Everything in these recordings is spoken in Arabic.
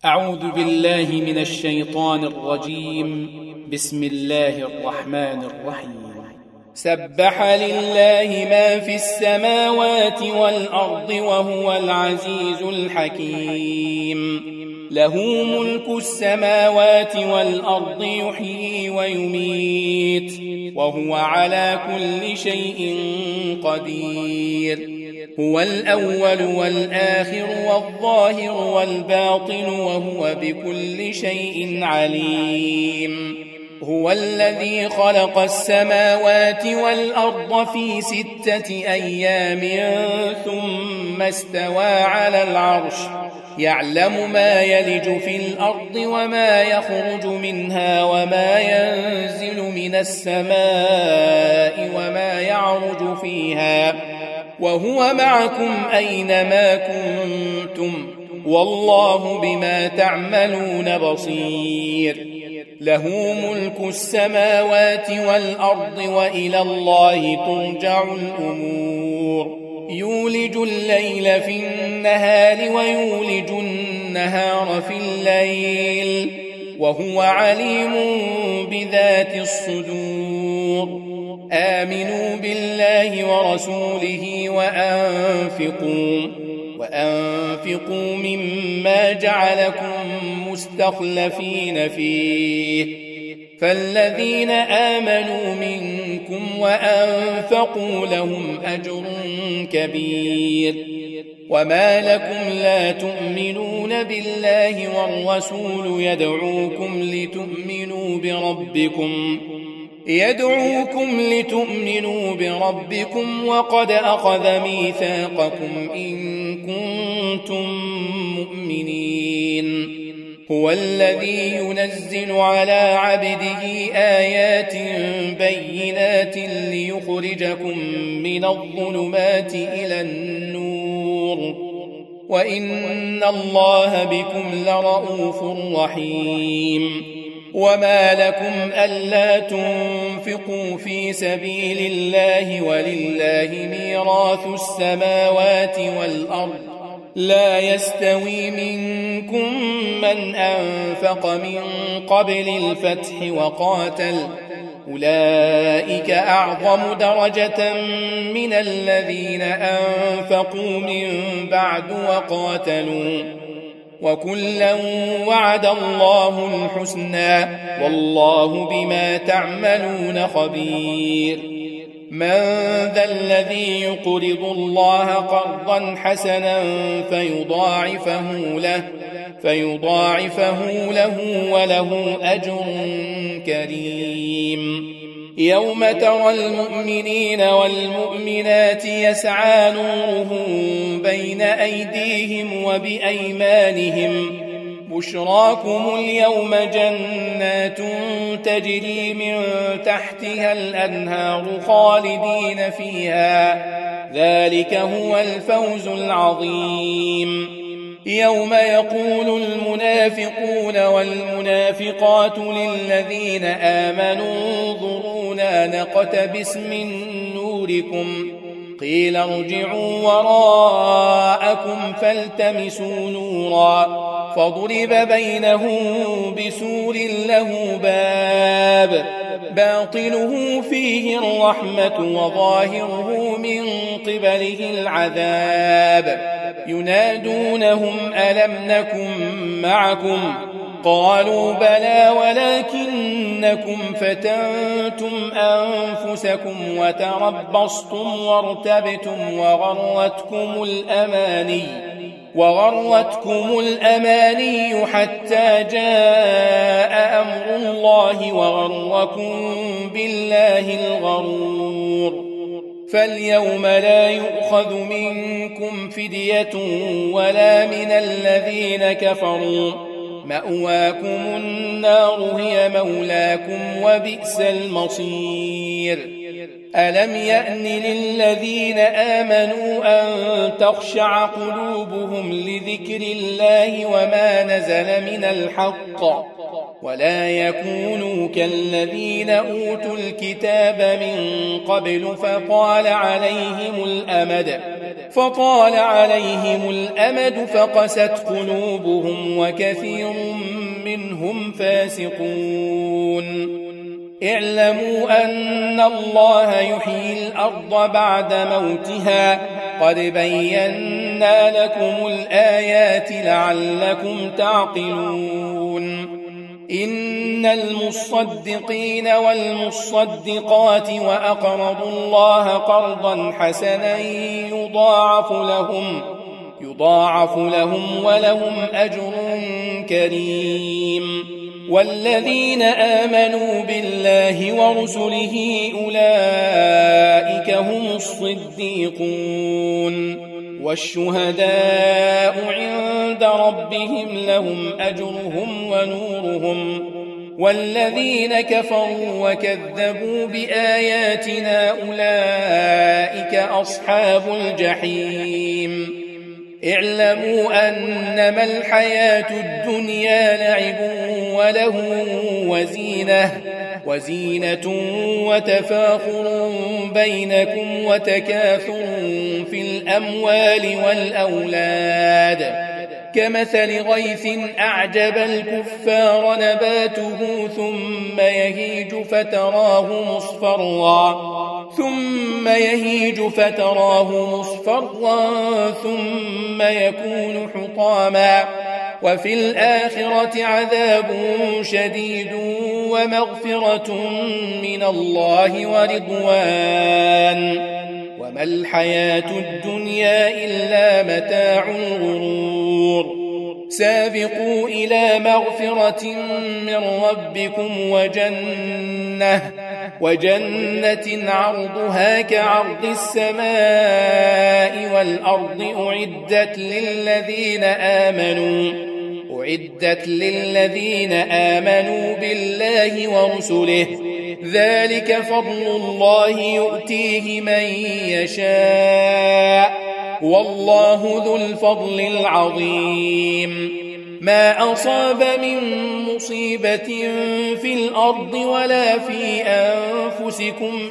أعوذ بالله من الشيطان الرجيم. بسم الله الرحمن الرحيم. سبح لله ما في السماوات والأرض وهو العزيز الحكيم. له ملك السماوات والأرض يحيي ويميت وهو على كل شيء قدير. هو الأول والآخر والظاهر والباطن وهو بكل شيء عليم. هو الذي خلق السماوات والأرض في 6 أيام ثم استوى على العرش يعلم ما يلج في الأرض وما يخرج منها وما ينزل من السماء وما يعرج فيها وهو معكم أينما كنتم والله بما تعملون بصير. له ملك السماوات والأرض وإلى الله ترجع الأمور. يولج الليل في النهار ويولج النهار في الليل وهو عليم بذات الصدور. آمنوا بالله ورسوله وأنفقوا مما جعلكم مستخلفين فيه. فالذين آمنوا منكم وأنفقوا لهم أجر كبير. وما لكم لا تؤمنون بالله والرسول يدعوكم لتؤمنوا بربكم وقد أخذ ميثاقكم إن كنتم مؤمنين. هو الذي ينزل على عبده آيات بينات ليخرجكم من الظلمات إلى النور وإن الله بكم لرءوف رحيم. وما لكم ألا تنفقوا في سبيل الله ولله ميراث السماوات والأرض لا يستوي منكم من أنفق من قبل الفتح وقاتل أولئك أعظم درجة من الذين أنفقوا من بعد وقاتلوا وكلا وعد الله الحسنى والله بما تعملون خبير. من ذا الذي يقرض الله قرضا حسنا فيضاعفه له وله أجر كريم. يوم ترى المؤمنين والمؤمنات يسعى نورهم بين أيديهم وبأيمانهم بشراكم اليوم جنات تجري من تحتها الأنهار خالدين فيها ذلك هو الفوز العظيم. يوم يقول المنافقون والمنافقات للذين آمنوا انظرونا نقتبس من نوركم قيل ارجعوا وراءكم فالتمسوا نورا فضرب بينهم بسور له باب باطنه فيه الرحمة وظاهره من قبله العذاب ينادونهم ألم نكن معكم قالوا بلى ولكنكم فتنتم أنفسكم وتربصتم وارتبتم وغرتكم الأماني حتى جاء أمر الله وغركم بالله الغرور. فاليوم لا يؤخذ منكم فدية ولا من الذين كفروا مأواكم النار هي مولاكم وبئس المصير. ألم يأن للذين آمنوا أن تخشع قلوبهم لذكر الله وما نزل من الحق ولا يكونوا كالذين أوتوا الكتاب من قبل فطال عليهم الأمد فقست قلوبهم وكثير منهم فاسقون. اعلموا أن الله يحيي الأرض بعد موتها قد بينا لكم الآيات لعلكم تعقلون. إن المصدقين والمصدقات وأقرضوا الله قرضا حسنا يضاعف لهم ولهم أجر كريم. والذين آمنوا بالله ورسله أولئك هم الصديقون والشهداء عند ربهم لهم أجرهم ونورهم. والذين كفروا وكذبوا بآياتنا أولئك أصحاب الجحيم. اعلموا أنما الحياة الدنيا لعب وله وزينة وتفاخر بينكم وتكاثر في الأموال والأولاد كمثل غيث أعجب الكفار نباته ثم يهيج فتراه مصفرا ثم يكون حطاما وفي الآخرة عذاب شديد ومغفرة من الله ورضوان وما الحياة الدنيا إلا متاع الغرور. سابقوا إلى مغفرة من ربكم وجنة عرضها كعرض السماء والأرض أعدت للذين آمنوا بالله ورسله ذلك فضل الله يؤتيه من يشاء والله ذو الفضل العظيم. ما أصاب من مصيبة في الأرض ولا في أنفسكم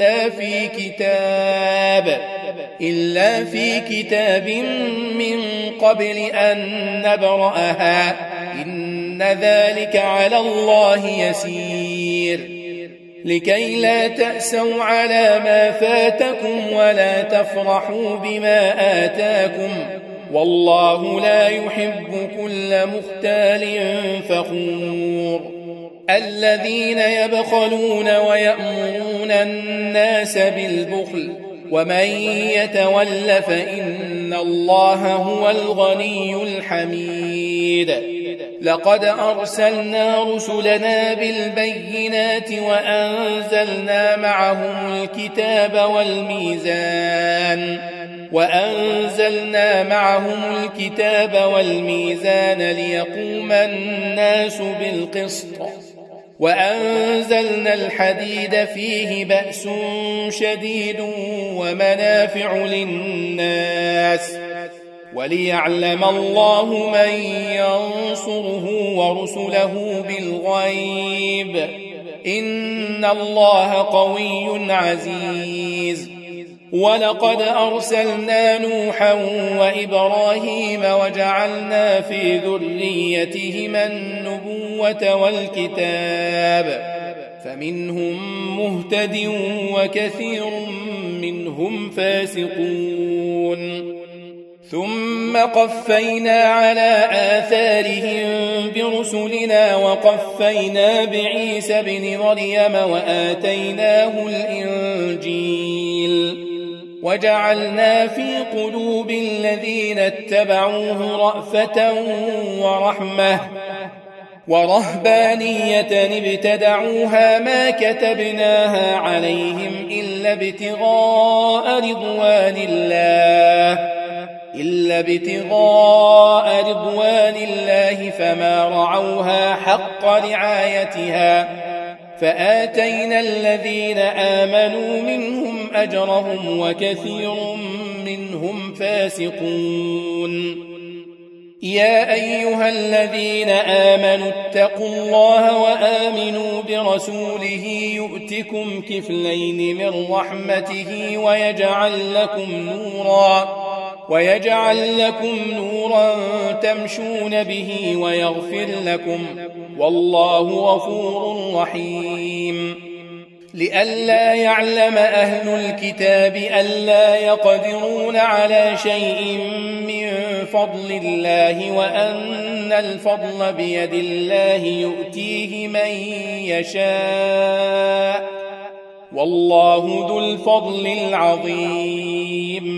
إلا في كتاب من قبل أن نبرأها إن ذلك على الله يسير. لكي لا تأسوا على ما فاتكم ولا تفرحوا بما آتاكم والله لا يحب كل مختال فخور. الذين يبخلون ويأمرون الناس بالبخل ومن يتول فإن الله هو الغني الحميد. لقد أرسلنا رسلنا بالبينات وأنزلنا معهم الكتاب والميزان ليقوم الناس بالقسط وأنزلنا الحديد فيه بأس شديد ومنافع للناس وليعلم الله من ينصره ورسله بالغيب إن الله قوي عزيز. ولقد أرسلنا نوحا وإبراهيم وجعلنا في ذريتهما النبوة والكتاب فمنهم مهتد وكثير منهم فاسقون. ثم قفينا على آثارهم برسلنا وقفينا بعيسى بن مريم وآتيناه الإنجيل وجعلنا في قلوب الذين اتبعوه رأفة ورحمة ورهبانية ابتدعوها ما كتبناها عليهم إلا ابتغاء رضوان الله فما رعوها حق رعايتها فآتينا الذين آمنوا منهم أجرهم وكثير منهم فاسقون. يا أيها الذين آمنوا اتقوا الله وآمنوا برسوله يؤتكم كفلين من رحمته ويجعل لكم نورا تمشون به ويغفر لكم والله غفور رحيم لئلا يعلم أهل الكتاب ألا يقدرون على شيء من فضل الله وأن الفضل بيد الله يؤتيه من يشاء والله ذو الفضل العظيم